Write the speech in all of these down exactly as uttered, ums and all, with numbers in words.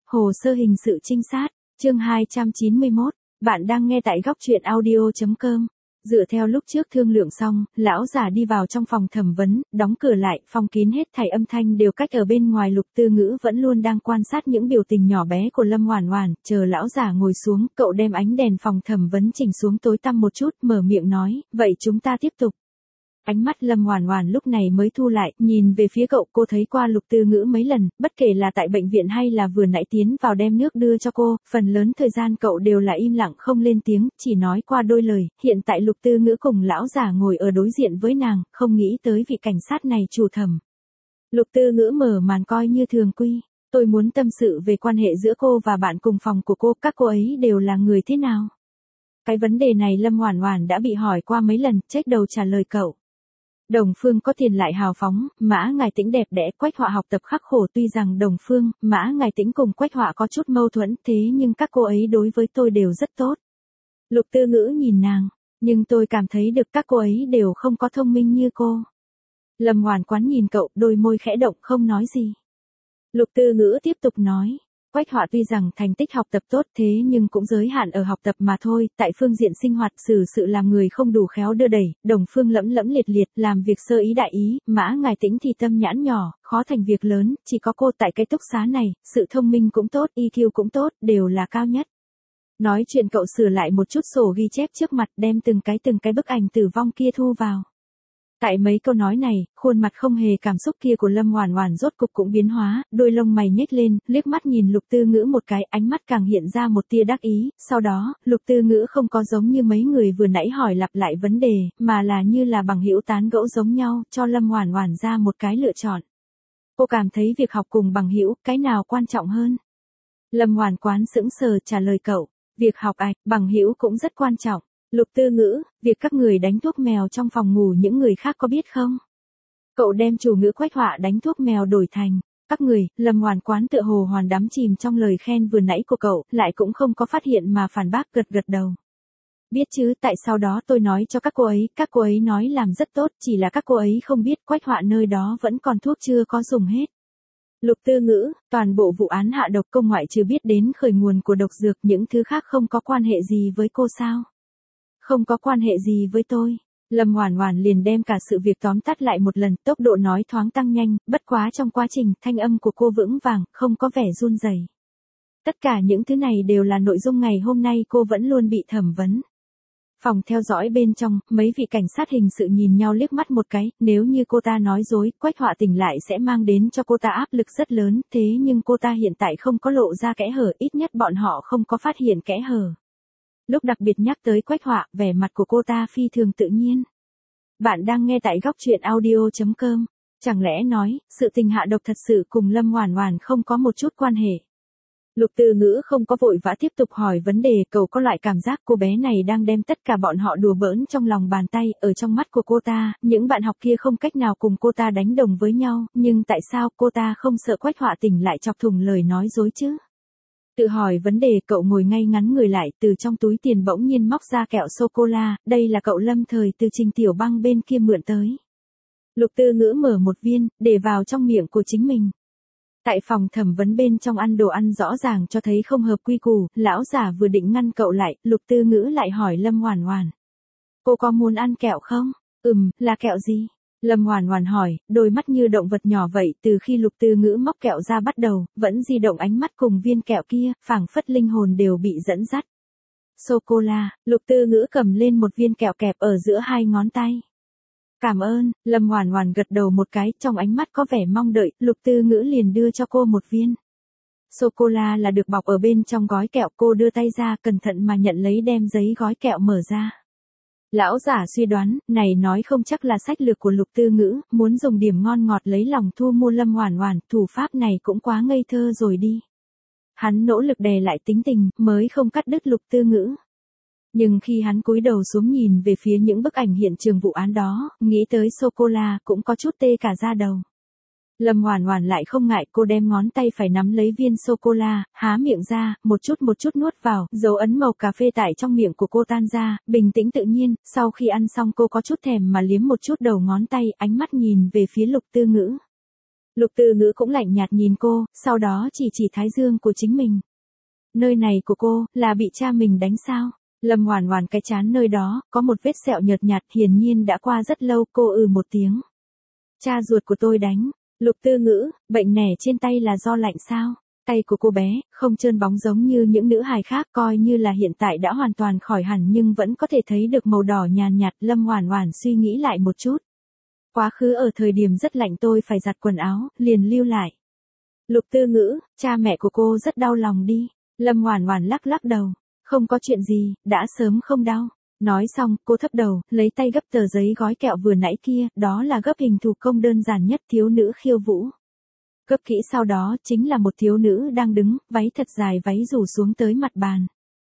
Hồ sơ hình sự trinh sát, chương hai trăm chín mươi mốt, bạn đang nghe tại góc truyện audio.com. Dựa theo lúc trước thương lượng xong, lão giả đi vào trong phòng thẩm vấn, đóng cửa lại, phòng kín hết thảy âm thanh đều cách ở bên ngoài. Lục Tư Ngữ vẫn luôn đang quan sát những biểu tình nhỏ bé của Lâm Hoản Hoản, chờ lão giả ngồi xuống, cậu đem ánh đèn phòng thẩm vấn chỉnh xuống tối tăm một chút, mở miệng nói, vậy chúng ta tiếp tục. Ánh mắt Lâm Hoản Hoản lúc này mới thu lại, nhìn về phía cậu. Cô thấy qua Lục Tư Ngữ mấy lần, bất kể là tại bệnh viện hay là vừa nãy tiến vào đem nước đưa cho cô, phần lớn thời gian cậu đều là im lặng không lên tiếng, chỉ nói qua đôi lời. Hiện tại Lục Tư Ngữ cùng lão giả ngồi ở đối diện với nàng, không nghĩ tới vị cảnh sát này chủ thẩm. Lục Tư Ngữ mở màn coi như thường quy, tôi muốn tâm sự về quan hệ giữa cô và bạn cùng phòng của cô, các cô ấy đều là người thế nào? Cái vấn đề này Lâm Hoản Hoản đã bị hỏi qua mấy lần, trách đầu trả lời cậu. Đồng Phương có tiền lại hào phóng, Mã Ngải Tĩnh đẹp đẽ, Quách Họa học tập khắc khổ. Tuy rằng Đồng Phương, Mã Ngải Tĩnh cùng Quách Họa có chút mâu thuẫn, thế nhưng các cô ấy đối với tôi đều rất tốt. Lục Tư Ngữ nhìn nàng, nhưng tôi cảm thấy được các cô ấy đều không có thông minh như cô. Lâm Hoản Quán nhìn cậu, đôi môi khẽ động không nói gì. Lục Tư Ngữ tiếp tục nói. Quách Họa tuy rằng thành tích học tập tốt thế nhưng cũng giới hạn ở học tập mà thôi, tại phương diện sinh hoạt xử sự làm người không đủ khéo đưa đẩy. Đồng Phương lẫm lẫm liệt liệt, làm việc sơ ý đại ý, Mã Ngải Tĩnh thì tâm nhãn nhỏ, khó thành việc lớn, chỉ có cô tại cái túc xá này, sự thông minh cũng tốt, i kiu cũng tốt, đều là cao nhất. Nói chuyện cậu sửa lại một chút sổ ghi chép trước mặt, đem từng cái từng cái bức ảnh tử vong kia thu vào. Tại mấy câu nói này, khuôn mặt không hề cảm xúc kia của Lâm Hoản Hoản rốt cục cũng biến hóa, đôi lông mày nhếch lên, liếc mắt nhìn Lục Tư Ngữ một cái, ánh mắt càng hiện ra một tia đắc ý. Sau đó, Lục Tư Ngữ không có giống như mấy người vừa nãy hỏi lặp lại vấn đề, mà là như là bằng hữu tán gẫu giống nhau, cho Lâm Hoản Hoản ra một cái lựa chọn. Cô cảm thấy việc học cùng bằng hữu, cái nào quan trọng hơn? Lâm Hoản Quán sững sờ trả lời cậu, việc học ạch, bằng hữu cũng rất quan trọng. Lục Tư Ngữ, việc các người đánh thuốc mèo trong phòng ngủ những người khác có biết không? Cậu đem chủ ngữ Quách Họa đánh thuốc mèo đổi thành, các người. Lâm Hoản Quán tựa hồ hoàn đắm chìm trong lời khen vừa nãy của cậu, lại cũng không có phát hiện mà phản bác, gật gật đầu. Biết chứ, tại sau đó tôi nói cho các cô ấy, các cô ấy nói làm rất tốt, chỉ là các cô ấy không biết Quách Họa nơi đó vẫn còn thuốc chưa có dùng hết. Lục Tư Ngữ, toàn bộ vụ án hạ độc công ngoại trừ biết đến khởi nguồn của độc dược, những thứ khác không có quan hệ gì với cô sao? Không có quan hệ gì với tôi. Lâm Hoản Hoản liền đem cả sự việc tóm tắt lại một lần, tốc độ nói thoáng tăng nhanh, bất quá trong quá trình, thanh âm của cô vững vàng, không có vẻ run rẩy. Tất cả những thứ này đều là nội dung ngày hôm nay cô vẫn luôn bị thẩm vấn. Phòng theo dõi bên trong, mấy vị cảnh sát hình sự nhìn nhau liếc mắt một cái, nếu như cô ta nói dối, Quách Họa tỉnh lại sẽ mang đến cho cô ta áp lực rất lớn, thế nhưng cô ta hiện tại không có lộ ra kẽ hở, ít nhất bọn họ không có phát hiện kẽ hở. Lúc đặc biệt nhắc tới Quách Họa, vẻ mặt của cô ta phi thường tự nhiên. Bạn đang nghe tại góc truyện audio.com. Chẳng lẽ nói, sự tình hạ độc thật sự cùng Lâm Hoản Hoản không có một chút quan hệ? Lục Tư Ngữ không có vội vã tiếp tục hỏi vấn đề, cậu có loại cảm giác cô bé này đang đem tất cả bọn họ đùa bỡn trong lòng bàn tay. Ở trong mắt của cô ta, những bạn học kia không cách nào cùng cô ta đánh đồng với nhau, nhưng tại sao cô ta không sợ Quách Họa tỉnh lại chọc thủng lời nói dối chứ? Tự hỏi vấn đề, cậu ngồi ngay ngắn người lại, từ trong túi tiền bỗng nhiên móc ra kẹo sô-cô-la, đây là cậu lâm thời từ Trình Tiểu Băng bên kia mượn tới. Lục Tư Ngữ mở một viên, để vào trong miệng của chính mình. Tại phòng thẩm vấn bên trong ăn đồ ăn rõ ràng cho thấy không hợp quy củ, lão giả vừa định ngăn cậu lại, Lục Tư Ngữ lại hỏi Lâm Hoản Hoản. Cô có muốn ăn kẹo không? Ừm, là kẹo gì? Lâm Hoản Hoản hỏi, đôi mắt như động vật nhỏ vậy, từ khi Lục Tư Ngữ móc kẹo ra bắt đầu, vẫn di động ánh mắt cùng viên kẹo kia, phảng phất linh hồn đều bị dẫn dắt. Sô-cô-la, Lục Tư Ngữ cầm lên một viên kẹo kẹp ở giữa hai ngón tay. Cảm ơn, Lâm Hoản Hoản gật đầu một cái, trong ánh mắt có vẻ mong đợi, Lục Tư Ngữ liền đưa cho cô một viên. Sô-cô-la là được bọc ở bên trong gói kẹo, cô đưa tay ra, cẩn thận mà nhận lấy đem giấy gói kẹo mở ra. Lão giả suy đoán, này nói không chắc là sách lược của Lục Tư Ngữ, muốn dùng điểm ngon ngọt lấy lòng thu mua Lâm Hoản Hoản, thủ pháp này cũng quá ngây thơ rồi đi. Hắn nỗ lực đè lại tính tình, mới không cắt đứt Lục Tư Ngữ. Nhưng khi hắn cúi đầu xuống nhìn về phía những bức ảnh hiện trường vụ án đó, nghĩ tới sô-cô-la cũng có chút tê cả da đầu. Lâm Hoản Hoản lại không ngại, cô đem ngón tay phải nắm lấy viên sô-cô-la, há miệng ra, một chút một chút nuốt vào, dấu ấn màu cà phê tại trong miệng của cô tan ra, bình tĩnh tự nhiên, sau khi ăn xong cô có chút thèm mà liếm một chút đầu ngón tay, ánh mắt nhìn về phía Lục Tư Ngữ. Lục Tư Ngữ cũng lạnh nhạt nhìn cô, sau đó chỉ chỉ thái dương của chính mình. Nơi này của cô, là bị cha mình đánh sao? Lâm Hoản Hoản cái trán nơi đó, có một vết sẹo nhợt nhạt hiển nhiên đã qua rất lâu, cô ừ một tiếng. Cha ruột của tôi đánh. Lục Tư Ngữ, bệnh nẻ trên tay là do lạnh sao? Tay của cô bé, không trơn bóng giống như những nữ hài khác, coi như là hiện tại đã hoàn toàn khỏi hẳn nhưng vẫn có thể thấy được màu đỏ nhàn nhạt. Lâm Hoản Hoản suy nghĩ lại một chút. Quá khứ ở thời điểm rất lạnh tôi phải giặt quần áo, liền lưu lại. Lục Tư Ngữ, cha mẹ của cô rất đau lòng đi. Lâm Hoản Hoản lắc lắc đầu. Không có chuyện gì, đã sớm không đau. Nói xong, cô thấp đầu, lấy tay gấp tờ giấy gói kẹo vừa nãy kia, đó là gấp hình thủ công đơn giản nhất thiếu nữ khiêu vũ. Gấp kỹ sau đó, chính là một thiếu nữ đang đứng, váy thật dài váy rủ xuống tới mặt bàn.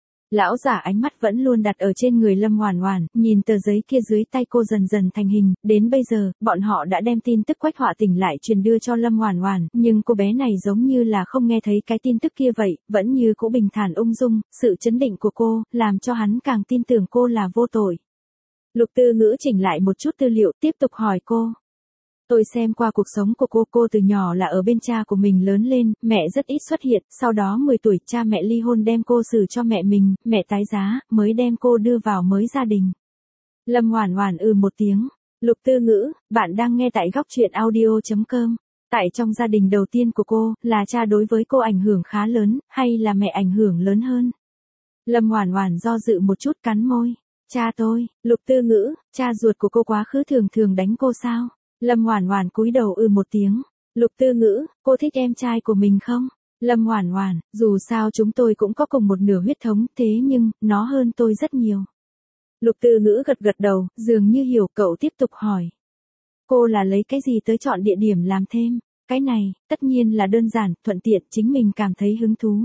Lão giả ánh mắt vẫn luôn đặt ở trên người Lâm Hoản Hoản, nhìn tờ giấy kia dưới tay cô dần dần thành hình, đến bây giờ, bọn họ đã đem tin tức Quách Họa Tỉnh lại truyền đưa cho Lâm Hoản Hoản, nhưng cô bé này giống như là không nghe thấy cái tin tức kia vậy, vẫn như cũ bình thản ung dung, sự chấn định của cô, làm cho hắn càng tin tưởng cô là vô tội. Lục Tư Ngữ chỉnh lại một chút tư liệu, tiếp tục hỏi cô. Tôi xem qua cuộc sống của cô, cô từ nhỏ là ở bên cha của mình lớn lên, mẹ rất ít xuất hiện, sau đó mười tuổi cha mẹ ly hôn đem cô xử cho mẹ mình, mẹ tái giá, mới đem cô đưa vào mới gia đình. Lâm Hoản Hoản ừ một tiếng. Lục Tư Ngữ, bạn đang nghe tại góc truyện audio chấm com. Tại trong gia đình đầu tiên của cô, là cha đối với cô ảnh hưởng khá lớn, hay là mẹ ảnh hưởng lớn hơn? Lâm Hoản Hoản do dự một chút cắn môi. Cha tôi. Lục Tư Ngữ, cha ruột của cô quá khứ thường thường đánh cô sao? Lâm Hoản Hoản cúi đầu ừ một tiếng. Lục Tư Ngữ, cô thích em trai của mình không? Lâm Hoản Hoản, dù sao chúng tôi cũng có cùng một nửa huyết thống, thế nhưng, nó hơn tôi rất nhiều. Lục Tư Ngữ gật gật đầu, dường như hiểu, cậu tiếp tục hỏi. Cô là lấy cái gì tới chọn địa điểm làm thêm? Cái này, tất nhiên là đơn giản, thuận tiện, chính mình cảm thấy hứng thú.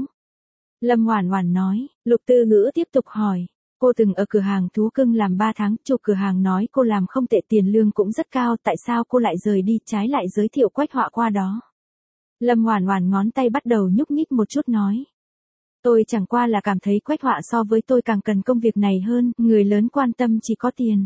Lâm Hoản Hoản nói. Lục Tư Ngữ tiếp tục hỏi. Cô từng ở cửa hàng thú cưng làm ba tháng, chủ cửa hàng nói cô làm không tệ, tiền lương cũng rất cao, tại sao cô lại rời đi, trái lại giới thiệu Quách Họa qua đó? Lâm Hoản Hoản ngón tay bắt đầu nhúc nhích một chút nói. Tôi chẳng qua là cảm thấy Quách Họa so với tôi càng cần công việc này hơn, người lớn quan tâm chỉ có tiền.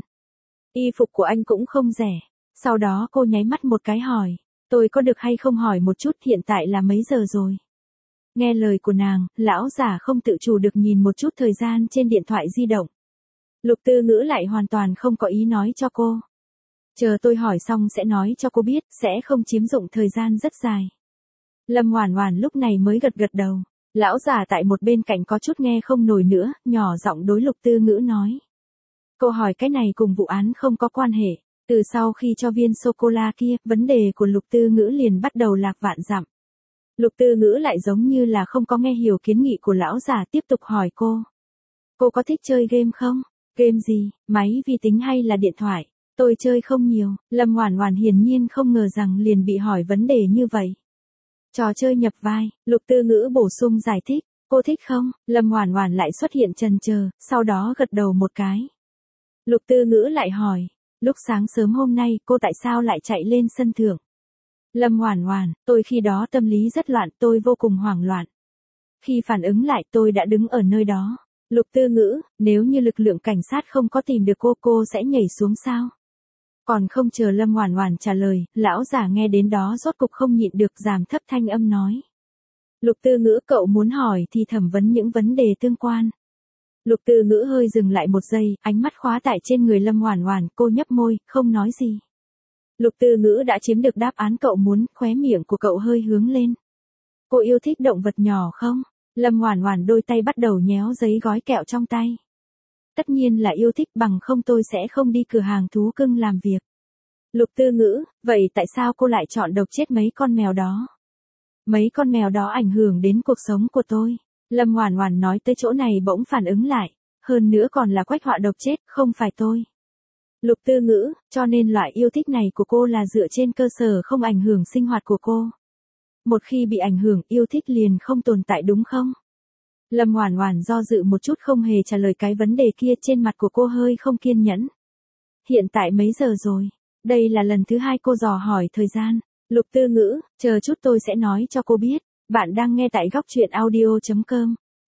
Y phục của anh cũng không rẻ. Sau đó cô nháy mắt một cái hỏi. Tôi có được hay không hỏi một chút, hiện tại là mấy giờ rồi? Nghe lời của nàng, lão giả không tự chủ được nhìn một chút thời gian trên điện thoại di động. Lục Tư Ngữ lại hoàn toàn không có ý nói cho cô. Chờ tôi hỏi xong sẽ nói cho cô biết, sẽ không chiếm dụng thời gian rất dài. Lâm Hoản Hoản lúc này mới gật gật đầu. Lão giả tại một bên cạnh có chút nghe không nổi nữa, nhỏ giọng đối Lục Tư Ngữ nói. Cô hỏi cái này cùng vụ án không có quan hệ. Từ sau khi cho viên sô-cô-la kia, vấn đề của Lục Tư Ngữ liền bắt đầu lạc vạn dặm. Lục Tư Ngữ lại giống như là không có nghe hiểu kiến nghị của lão giả, tiếp tục hỏi cô. Cô có thích chơi game không? Game gì, máy vi tính hay là điện thoại? Tôi chơi không nhiều. Lâm Hoản Hoản hiển nhiên không ngờ rằng liền bị hỏi vấn đề như vậy. Trò chơi nhập vai, Lục Tư Ngữ bổ sung giải thích. Cô thích không? Lâm Hoản Hoản lại xuất hiện chần chờ, sau đó gật đầu một cái. Lục Tư Ngữ lại hỏi. Lúc sáng sớm hôm nay, cô tại sao lại chạy lên sân thượng? Lâm Hoản Hoản, tôi khi đó tâm lý rất loạn, tôi vô cùng hoảng loạn. Khi phản ứng lại, tôi đã đứng ở nơi đó. Lục Tư Ngữ, nếu như lực lượng cảnh sát không có tìm được cô, cô sẽ nhảy xuống sao? Còn không chờ Lâm Hoản Hoản trả lời, lão giả nghe đến đó rốt cục không nhịn được, giảm thấp thanh âm nói. Lục Tư Ngữ, cậu muốn hỏi thì thẩm vấn những vấn đề tương quan. Lục Tư Ngữ hơi dừng lại một giây, ánh mắt khóa tại trên người Lâm Hoản Hoản, cô nhấp môi, không nói gì. Lục Tư Ngữ đã chiếm được đáp án cậu muốn, khóe miệng của cậu hơi hướng lên. Cô yêu thích động vật nhỏ không? Lâm Hoản Hoản đôi tay bắt đầu nhéo giấy gói kẹo trong tay. Tất nhiên là yêu thích, bằng không tôi sẽ không đi cửa hàng thú cưng làm việc. Lục Tư Ngữ, vậy tại sao cô lại chọn độc chết mấy con mèo đó? Mấy con mèo đó ảnh hưởng đến cuộc sống của tôi. Lâm Hoản Hoản nói tới chỗ này bỗng phản ứng lại. Hơn nữa còn là Quách Họa độc chết, không phải tôi. Lục Tư Ngữ, cho nên loại yêu thích này của cô là dựa trên cơ sở không ảnh hưởng sinh hoạt của cô. Một khi bị ảnh hưởng, yêu thích liền không tồn tại đúng không? Lâm Hoản Hoản do dự một chút không hề trả lời cái vấn đề kia, trên mặt của cô hơi không kiên nhẫn. Hiện tại mấy giờ rồi? Đây là lần thứ hai cô dò hỏi thời gian. Lục Tư Ngữ, chờ chút tôi sẽ nói cho cô biết. Bạn đang nghe tại góc truyện audio chấm com.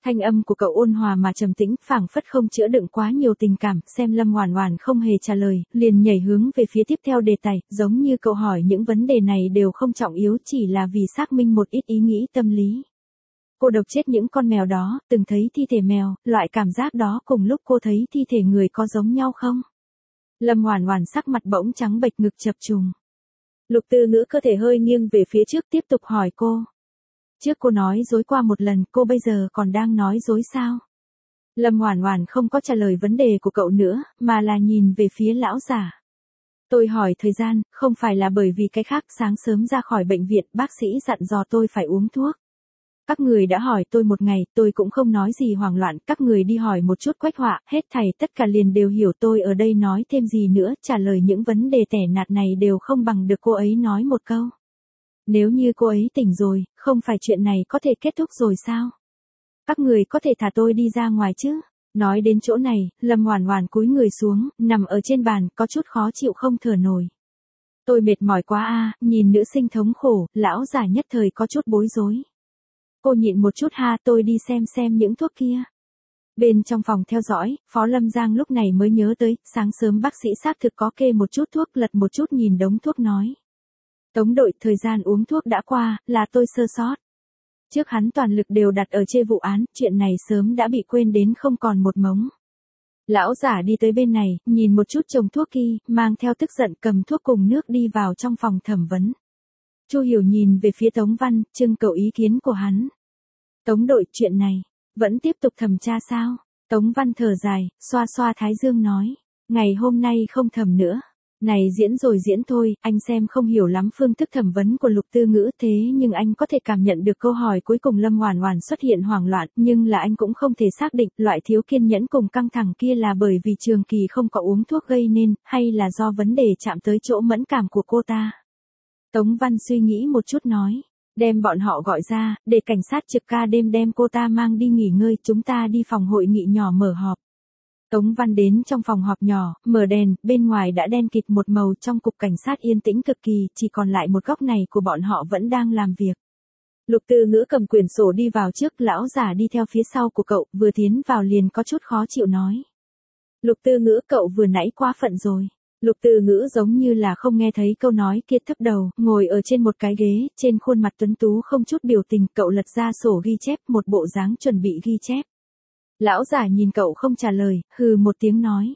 Thanh âm của cậu ôn hòa mà trầm tĩnh, phảng phất không chứa đựng quá nhiều tình cảm, xem Lâm Oản Oản không hề trả lời, liền nhảy hướng về phía tiếp theo đề tài, giống như cậu hỏi những vấn đề này đều không trọng yếu, chỉ là vì xác minh một ít ý nghĩ tâm lý. Cô độc chết những con mèo đó, từng thấy thi thể mèo, loại cảm giác đó cùng lúc cô thấy thi thể người có giống nhau không? Lâm Oản Oản sắc mặt bỗng trắng bệch, ngực chập trùng. Lục Tư Ngữ cơ thể hơi nghiêng về phía trước tiếp tục hỏi cô. Trước cô nói dối qua một lần, cô bây giờ còn đang nói dối sao? Lâm Oản Oản không có trả lời vấn đề của cậu nữa, mà là nhìn về phía lão giả. Tôi hỏi thời gian, không phải là bởi vì cái khác, sáng sớm ra khỏi bệnh viện, bác sĩ dặn dò tôi phải uống thuốc. Các người đã hỏi tôi một ngày, tôi cũng không nói gì hoảng loạn, các người đi hỏi một chút Quách Họa, hết thảy tất cả liền đều hiểu, tôi ở đây nói thêm gì nữa, trả lời những vấn đề tẻ nhạt này đều không bằng được cô ấy nói một câu. Nếu như cô ấy tỉnh rồi, không phải chuyện này có thể kết thúc rồi sao? Các người có thể thả tôi đi ra ngoài chứ? Nói đến chỗ này, Lâm Oản Oản cúi người xuống, nằm ở trên bàn, có chút khó chịu không thở nổi. Tôi mệt mỏi quá a, nhìn nữ sinh thống khổ, lão giả nhất thời có chút bối rối. Cô nhịn một chút ha, tôi đi xem xem những thuốc kia. Bên trong phòng theo dõi, Phó Lâm Giang lúc này mới nhớ tới, sáng sớm bác sĩ xác thực có kê một chút thuốc, lật một chút nhìn đống thuốc nói. Tống đội, thời gian uống thuốc đã qua, là tôi sơ sót. Trước hắn toàn lực đều đặt ở chê vụ án, chuyện này sớm đã bị quên đến không còn một mống. Lão giả đi tới bên này, nhìn một chút chồng thuốc kia, mang theo tức giận cầm thuốc cùng nước đi vào trong phòng thẩm vấn. Chu Hiểu nhìn về phía Tống Văn, trưng cầu ý kiến của hắn. Tống đội, chuyện này, vẫn tiếp tục thẩm tra sao? Tống Văn thở dài, xoa xoa thái dương nói. Ngày hôm nay không thẩm nữa. Này diễn rồi diễn thôi, anh xem không hiểu lắm phương thức thẩm vấn của Lục Tư Ngữ, thế nhưng anh có thể cảm nhận được câu hỏi cuối cùng Lâm Oản Oản xuất hiện hoảng loạn, nhưng là anh cũng không thể xác định loại thiếu kiên nhẫn cùng căng thẳng kia là bởi vì trường kỳ không có uống thuốc gây nên, hay là do vấn đề chạm tới chỗ mẫn cảm của cô ta. Tống Văn suy nghĩ một chút nói, đem bọn họ gọi ra, để cảnh sát trực ca đêm đem cô ta mang đi nghỉ ngơi, chúng ta đi phòng hội nghị nhỏ mở họp. Tống Văn đến trong phòng họp nhỏ, mở đèn, bên ngoài đã đen kịt một màu, trong cục cảnh sát yên tĩnh cực kỳ, chỉ còn lại một góc này của bọn họ vẫn đang làm việc. Lục Tư Ngữ cầm quyển sổ đi vào trước, lão giả đi theo phía sau của cậu, vừa tiến vào liền có chút khó chịu nói. Lục Tư Ngữ, cậu vừa nãy quá phận rồi. Lục Tư Ngữ giống như là không nghe thấy câu nói kia, thấp đầu, ngồi ở trên một cái ghế, trên khuôn mặt tuấn tú không chút biểu tình, cậu lật ra sổ ghi chép, một bộ dáng chuẩn bị ghi chép. Lão giả nhìn cậu không trả lời, hừ một tiếng nói.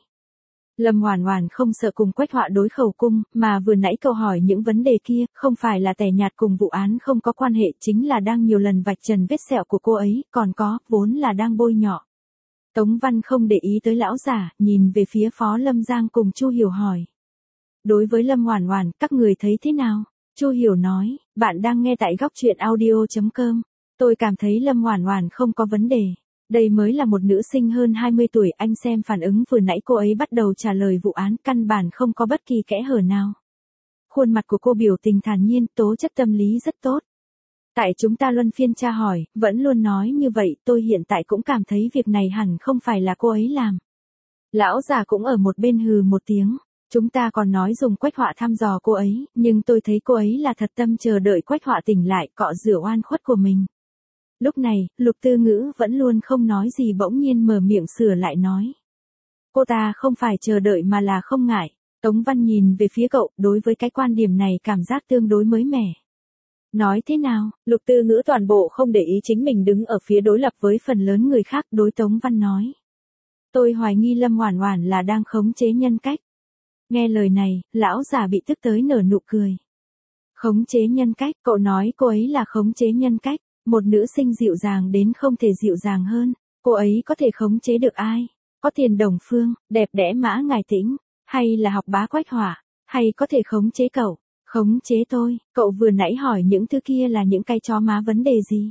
Lâm Oản Oản không sợ cùng Quách Họa đối khẩu cung, mà vừa nãy cậu hỏi những vấn đề kia, không phải là tẻ nhạt cùng vụ án không có quan hệ, chính là đang nhiều lần vạch trần vết sẹo của cô ấy, còn có, vốn là đang bôi nhọ. Tống Văn không để ý tới lão giả, nhìn về phía Phó Lâm Giang cùng Chu Hiểu hỏi. Đối với Lâm Oản Oản, các người thấy thế nào? Chu Hiểu nói, bạn đang nghe tại góc truyện audio chấm com. Tôi cảm thấy Lâm Oản Oản không có vấn đề. Đây mới là một nữ sinh hơn hai mươi tuổi, anh xem phản ứng vừa nãy cô ấy bắt đầu trả lời vụ án, căn bản không có bất kỳ kẽ hở nào. Khuôn mặt của cô biểu tình thản nhiên, tố chất tâm lý rất tốt. Tại chúng ta luân phiên tra hỏi, vẫn luôn nói như vậy, tôi hiện tại cũng cảm thấy việc này hẳn không phải là cô ấy làm. Lão già cũng ở một bên hừ một tiếng, chúng ta còn nói dùng Quách Họa thăm dò cô ấy, nhưng tôi thấy cô ấy là thật tâm chờ đợi Quách Họa tỉnh lại, cọ rửa oan khuất của mình. Lúc này, Lục Tư Ngữ vẫn luôn không nói gì bỗng nhiên mở miệng sửa lại nói. Cô ta không phải chờ đợi mà là không ngại. Tống Văn nhìn về phía cậu, đối với cái quan điểm này cảm giác tương đối mới mẻ. Nói thế nào, Lục Tư Ngữ toàn bộ không để ý chính mình đứng ở phía đối lập với phần lớn người khác, đối Tống Văn nói. Tôi hoài nghi Lâm Oản Oản là đang khống chế nhân cách. Nghe lời này, lão già bị tức tới nở nụ cười. Khống chế nhân cách, cậu nói cô ấy là khống chế nhân cách. Một nữ sinh dịu dàng đến không thể dịu dàng hơn, cô ấy có thể khống chế được ai? Có Tiền Đồng Phương, đẹp đẽ Mã Ngải Tĩnh, hay là học bá Quách Họa, hay có thể khống chế cậu? Khống chế tôi, cậu vừa nãy hỏi những thứ kia là những cái chó má vấn đề gì?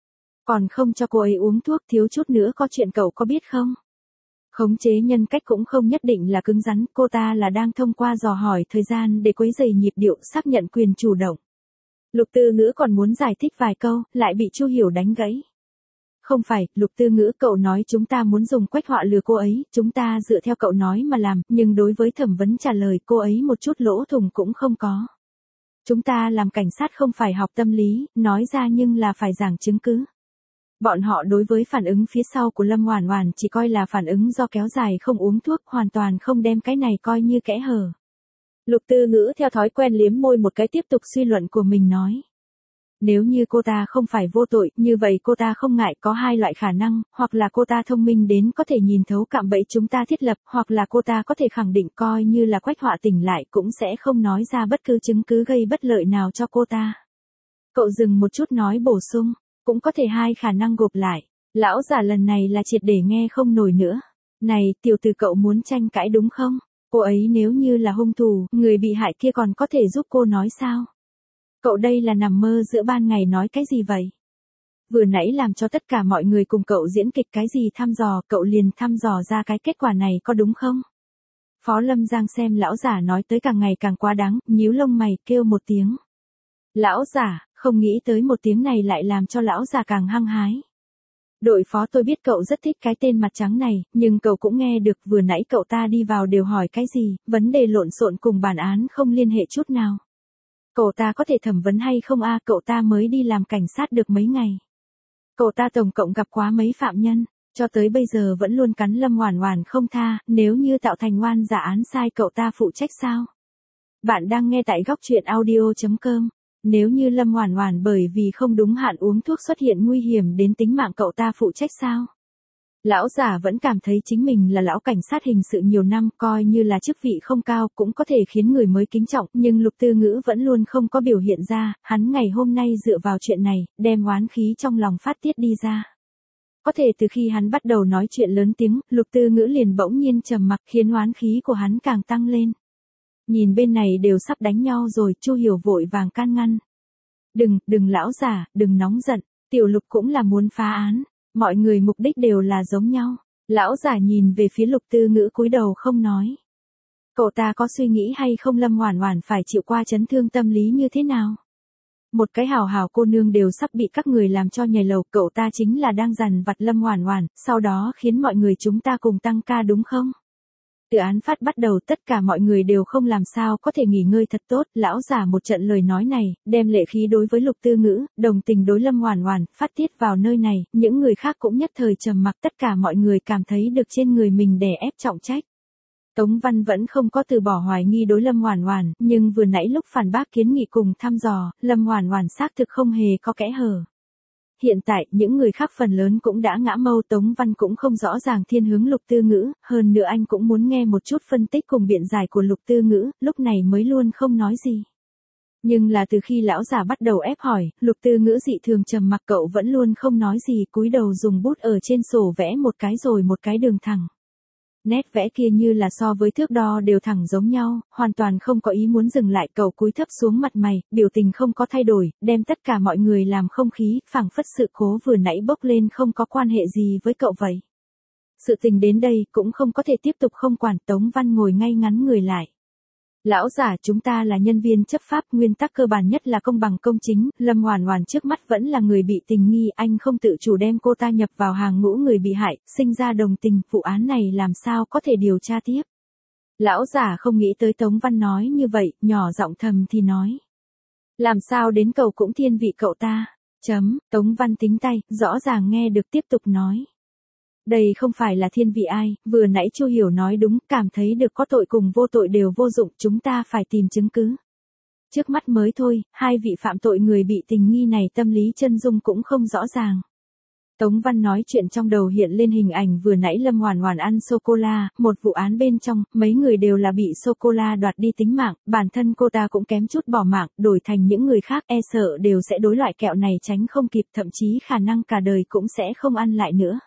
Còn không cho cô ấy uống thuốc, thiếu chút nữa có chuyện cậu có biết không? Khống chế nhân cách cũng không nhất định là cứng rắn, cô ta là đang thông qua dò hỏi thời gian để quấy rầy nhịp điệu, xác nhận quyền chủ động. Lục Tư Ngữ còn muốn giải thích vài câu, lại bị Chu Hiểu đánh gãy. Không phải, Lục Tư Ngữ, cậu nói chúng ta muốn dùng Quách Họa lừa cô ấy, chúng ta dựa theo cậu nói mà làm, nhưng đối với thẩm vấn trả lời cô ấy một chút lỗ thủng cũng không có. Chúng ta làm cảnh sát không phải học tâm lý, nói ra nhưng là phải giảng chứng cứ. Bọn họ đối với phản ứng phía sau của Lâm Oản Oản chỉ coi là phản ứng do kéo dài không uống thuốc, hoàn toàn không đem cái này coi như kẽ hở. Lục Tư Ngữ theo thói quen liếm môi một cái tiếp tục suy luận của mình nói. Nếu như cô ta không phải vô tội, như vậy cô ta không ngại có hai loại khả năng, hoặc là cô ta thông minh đến có thể nhìn thấu cạm bẫy chúng ta thiết lập, hoặc là cô ta có thể khẳng định coi như là Quách Họa tỉnh lại cũng sẽ không nói ra bất cứ chứng cứ gây bất lợi nào cho cô ta. Cậu dừng một chút nói bổ sung, cũng có thể hai khả năng gộp lại. Lão già lần này là triệt để nghe không nổi nữa. Này, tiểu tử cậu muốn tranh cãi đúng không? Cô ấy nếu như là hung thủ, người bị hại kia còn có thể giúp cô nói sao? Cậu đây là nằm mơ giữa ban ngày nói cái gì vậy? Vừa nãy làm cho tất cả mọi người cùng cậu diễn kịch cái gì thăm dò, cậu liền thăm dò ra cái kết quả này có đúng không? Phó Lâm Giang xem lão giả nói tới càng ngày càng quá đáng, nhíu lông mày kêu một tiếng. Lão giả, không nghĩ tới một tiếng này lại làm cho lão già càng hăng hái. Đội phó tôi biết cậu rất thích cái tên mặt trắng này, nhưng cậu cũng nghe được vừa nãy cậu ta đi vào đều hỏi cái gì, vấn đề lộn xộn cùng bản án không liên hệ chút nào. Cậu ta có thể thẩm vấn hay không a? Cậu ta mới đi làm cảnh sát được mấy ngày. Cậu ta tổng cộng gặp quá mấy phạm nhân, cho tới bây giờ vẫn luôn cắn Lâm Oản Oản không tha, nếu như tạo thành oan giả án sai cậu ta phụ trách sao? Bạn đang nghe tại góc truyện audio chấm com. Nếu như Lâm Oản Oản bởi vì không đúng hạn uống thuốc xuất hiện nguy hiểm đến tính mạng cậu ta phụ trách sao? Lão giả vẫn cảm thấy chính mình là lão cảnh sát hình sự nhiều năm, coi như là chức vị không cao cũng có thể khiến người mới kính trọng, nhưng Lục Tư Ngữ vẫn luôn không có biểu hiện ra, hắn ngày hôm nay dựa vào chuyện này, đem oán khí trong lòng phát tiết đi ra. Có thể từ khi hắn bắt đầu nói chuyện lớn tiếng, Lục Tư Ngữ liền bỗng nhiên trầm mặc khiến oán khí của hắn càng tăng lên. Nhìn bên này đều sắp đánh nhau rồi, Chu Hiểu vội vàng can ngăn. Đừng, đừng lão giả, đừng nóng giận, Tiểu Lục cũng là muốn phá án, mọi người mục đích đều là giống nhau. Lão giả nhìn về phía Lục Tư Ngữ cúi đầu không nói. Cậu ta có suy nghĩ hay không Lâm Oản Oản phải chịu qua chấn thương tâm lý như thế nào? Một cái hảo hảo cô nương đều sắp bị các người làm cho nhảy lầu, cậu ta chính là đang dằn vặt Lâm Oản Oản, sau đó khiến mọi người chúng ta cùng tăng ca đúng không? Từ án phát bắt đầu tất cả mọi người đều không làm sao có thể nghỉ ngơi thật tốt, lão giả một trận lời nói này, đem lệ khí đối với Lục Tư Ngữ, đồng tình đối Lâm Oản Oản, phát tiết vào nơi này, những người khác cũng nhất thời trầm mặc, tất cả mọi người cảm thấy được trên người mình đè ép trọng trách. Tống Văn vẫn không có từ bỏ hoài nghi đối Lâm Oản Oản, nhưng vừa nãy lúc phản bác kiến nghị cùng thăm dò, Lâm Oản Oản xác thực không hề có kẽ hở. Hiện tại, những người khác phần lớn cũng đã ngã mâu, Tống Văn cũng không rõ ràng thiên hướng Lục Tư Ngữ, hơn nữa anh cũng muốn nghe một chút phân tích cùng biện giải của Lục Tư Ngữ, lúc này mới luôn không nói gì. Nhưng là từ khi lão già bắt đầu ép hỏi, Lục Tư Ngữ dị thường trầm mặc, cậu vẫn luôn không nói gì, cúi đầu dùng bút ở trên sổ vẽ một cái rồi một cái đường thẳng. Nét vẽ kia như là so với thước đo đều thẳng giống nhau, hoàn toàn không có ý muốn dừng lại, cậu cúi thấp xuống mặt mày, biểu tình không có thay đổi, đem tất cả mọi người làm không khí, phảng phất sự cố vừa nãy bốc lên không có quan hệ gì với cậu vậy. Sự tình đến đây cũng không có thể tiếp tục không quản, Tống Văn ngồi ngay ngắn người lại. Lão giả, chúng ta là nhân viên chấp pháp, nguyên tắc cơ bản nhất là công bằng công chính, Lâm Oản Oản trước mắt vẫn là người bị tình nghi, anh không tự chủ đem cô ta nhập vào hàng ngũ người bị hại, sinh ra đồng tình, vụ án này làm sao có thể điều tra tiếp. Lão giả không nghĩ tới Tống Văn nói như vậy, nhỏ giọng thầm thì nói. Làm sao đến cậu cũng thiên vị cậu ta, chấm, Tống Văn tính tay, rõ ràng nghe được tiếp tục nói. Đây không phải là thiên vị ai, vừa nãy Chu Hiểu nói đúng, cảm thấy được có tội cùng vô tội đều vô dụng, chúng ta phải tìm chứng cứ. Trước mắt mới thôi, hai vị phạm tội người bị tình nghi này tâm lý chân dung cũng không rõ ràng. Tống Văn nói chuyện trong đầu hiện lên hình ảnh vừa nãy Lâm Oản Oản ăn sô-cô-la, một vụ án bên trong, mấy người đều là bị sô-cô-la đoạt đi tính mạng, bản thân cô ta cũng kém chút bỏ mạng, đổi thành những người khác e sợ đều sẽ đối loại kẹo này tránh không kịp, thậm chí khả năng cả đời cũng sẽ không ăn lại nữa.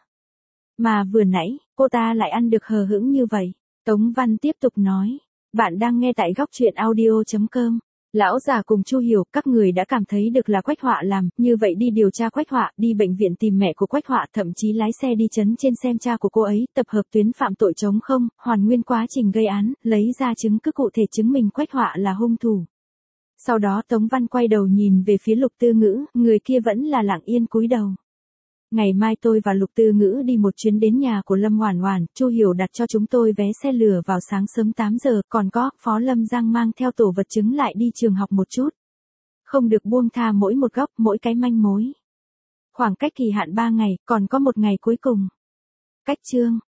Mà vừa nãy, cô ta lại ăn được hờ hững như vậy. Tống Văn tiếp tục nói. Bạn đang nghe tại góc truyện audio chấm com. Lão già cùng Chu Hiểu, các người đã cảm thấy được là Quách Họa làm, như vậy đi điều tra Quách Họa, đi bệnh viện tìm mẹ của Quách Họa, thậm chí lái xe đi trấn trên xem cha của cô ấy, tập hợp tuyến phạm tội chống không, hoàn nguyên quá trình gây án, lấy ra chứng cứ cụ thể chứng minh Quách Họa là hung thủ. Sau đó Tống Văn quay đầu nhìn về phía Lục Tư Ngữ, người kia vẫn là lặng yên cúi đầu. Ngày mai tôi và Lục Tư Ngữ đi một chuyến đến nhà của Lâm Oản Oản, Chu Hiểu đặt cho chúng tôi vé xe lửa vào sáng sớm tám giờ, còn có, Phó Lâm Giang mang theo tổ vật chứng lại đi trường học một chút. Không được buông tha mỗi một góc, mỗi cái manh mối. Khoảng cách kỳ hạn ba ngày, còn có một ngày cuối cùng. Cách chương